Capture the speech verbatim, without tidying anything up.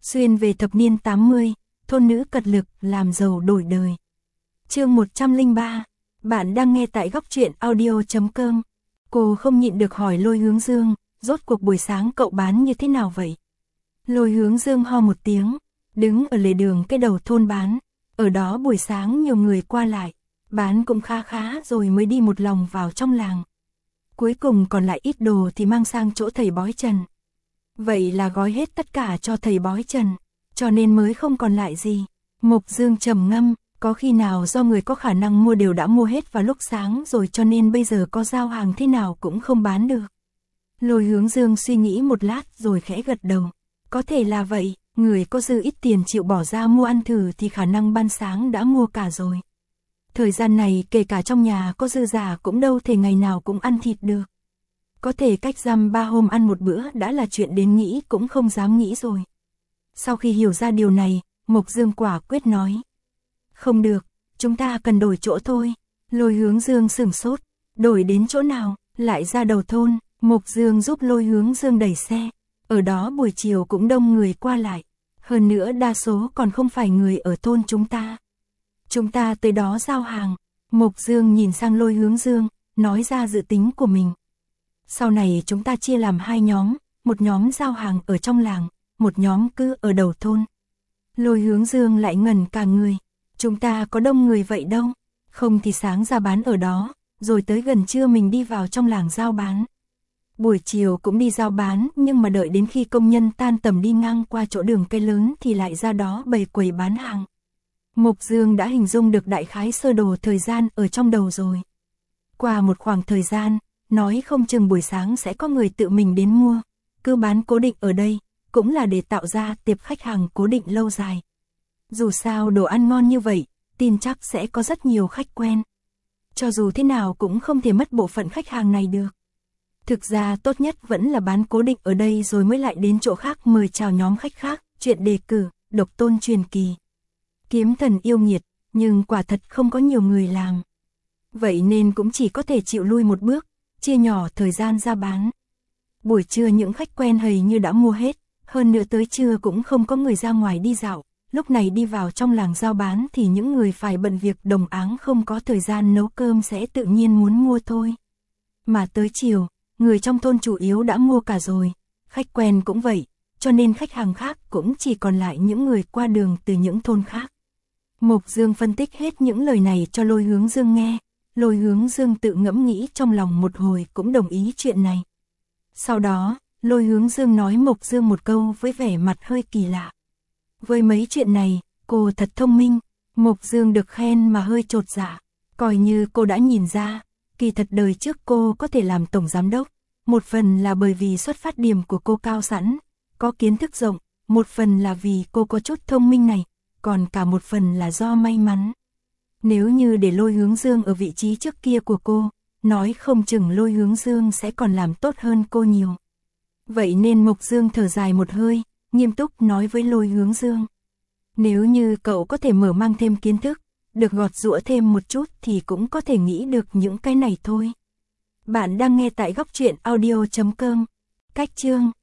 Xuyên về thập niên tám mươi, thôn nữ cật lực làm giàu đổi đời. Chương một trăm lẻ ba, bạn đang nghe tại góc truyện audio chấm com. Cô không nhịn được hỏi Lôi Hướng Dương, rốt cuộc buổi sáng cậu bán như thế nào vậy? Lôi Hướng Dương ho một tiếng, đứng ở lề đường cái đầu thôn bán, ở đó buổi sáng nhiều người qua lại, bán cũng khá khá rồi mới đi một lòng vào trong làng. Cuối cùng còn lại ít đồ thì mang sang chỗ thầy bói Trần. Vậy là gói hết tất cả cho thầy bói Trần, cho nên mới không còn lại gì. Mục Dương trầm ngâm, có khi nào do người có khả năng mua đều đã mua hết vào lúc sáng rồi cho nên bây giờ có giao hàng thế nào cũng không bán được. Lôi Hướng Dương suy nghĩ một lát rồi khẽ gật đầu. Có thể là vậy, người có dư ít tiền chịu bỏ ra mua ăn thử thì khả năng ban sáng đã mua cả rồi. Thời gian này kể cả trong nhà có dư giả cũng đâu thể ngày nào cũng ăn thịt được. Có thể cách dăm ba hôm ăn một bữa đã là chuyện đến nghĩ cũng không dám nghĩ rồi. Sau khi hiểu ra điều này, Mục Dương quả quyết nói. Không được, chúng ta cần đổi chỗ thôi. Lôi Hướng Dương sửng sốt, đổi đến chỗ nào, lại ra đầu thôn. Mục Dương giúp Lôi Hướng Dương đẩy xe. Ở đó buổi chiều cũng đông người qua lại. Hơn nữa đa số còn không phải người ở thôn chúng ta. Chúng ta tới đó giao hàng. Mục Dương nhìn sang Lôi Hướng Dương, nói ra dự tính của mình. Sau này chúng ta chia làm hai nhóm, một nhóm giao hàng ở trong làng, một nhóm cứ ở đầu thôn. Lôi Hướng Dương lại ngẩn cả người. Chúng ta có đông người vậy đâu, không thì sáng ra bán ở đó, rồi tới gần trưa mình đi vào trong làng giao bán. Buổi chiều cũng đi giao bán nhưng mà đợi đến khi công nhân tan tầm đi ngang qua chỗ đường cây lớn thì lại ra đó bày quầy bán hàng. Mục Dương đã hình dung được đại khái sơ đồ thời gian ở trong đầu rồi. Qua một khoảng thời gian, nói không chừng buổi sáng sẽ có người tự mình đến mua, cứ bán cố định ở đây, cũng là để tạo ra tiệp khách hàng cố định lâu dài. Dù sao đồ ăn ngon như vậy, tin chắc sẽ có rất nhiều khách quen. Cho dù thế nào cũng không thể mất bộ phận khách hàng này được. Thực ra tốt nhất vẫn là bán cố định ở đây rồi mới lại đến chỗ khác mời chào nhóm khách khác, chuyện đề cử, độc tôn truyền kỳ. Kiếm thần yêu nghiệt, nhưng quả thật không có nhiều người làm. Vậy nên cũng chỉ có thể chịu lui một bước, chia nhỏ thời gian ra bán. Buổi trưa những khách quen hầy như đã mua hết, hơn nữa tới trưa cũng không có người ra ngoài đi dạo. Lúc này đi vào trong làng giao bán thì những người phải bận việc đồng áng không có thời gian nấu cơm sẽ tự nhiên muốn mua thôi. Mà tới chiều, người trong thôn chủ yếu đã mua cả rồi, khách quen cũng vậy, cho nên khách hàng khác cũng chỉ còn lại những người qua đường từ những thôn khác. Mục Dương phân tích hết những lời này cho Lôi Hướng Dương nghe, Lôi Hướng Dương tự ngẫm nghĩ trong lòng một hồi cũng đồng ý chuyện này. Sau đó, Lôi Hướng Dương nói Mục Dương một câu với vẻ mặt hơi kỳ lạ. Với mấy chuyện này, cô thật thông minh. Mục Dương được khen mà hơi chột dạ, coi như cô đã nhìn ra, kỳ thật đời trước cô có thể làm tổng giám đốc, một phần là bởi vì xuất phát điểm của cô cao sẵn, có kiến thức rộng, một phần là vì cô có chút thông minh này, còn cả một phần là do may mắn. Nếu như để Lôi Hướng Dương ở vị trí trước kia của cô, nói không chừng Lôi Hướng Dương sẽ còn làm tốt hơn cô nhiều. Vậy nên Mục Dương thở dài một hơi, nghiêm túc nói với Lôi Hướng Dương. Nếu như cậu có thể mở mang thêm kiến thức, được gọt giũa thêm một chút thì cũng có thể nghĩ được những cái này thôi. Bạn đang nghe tại góc truyện audio chấm com. Cách chương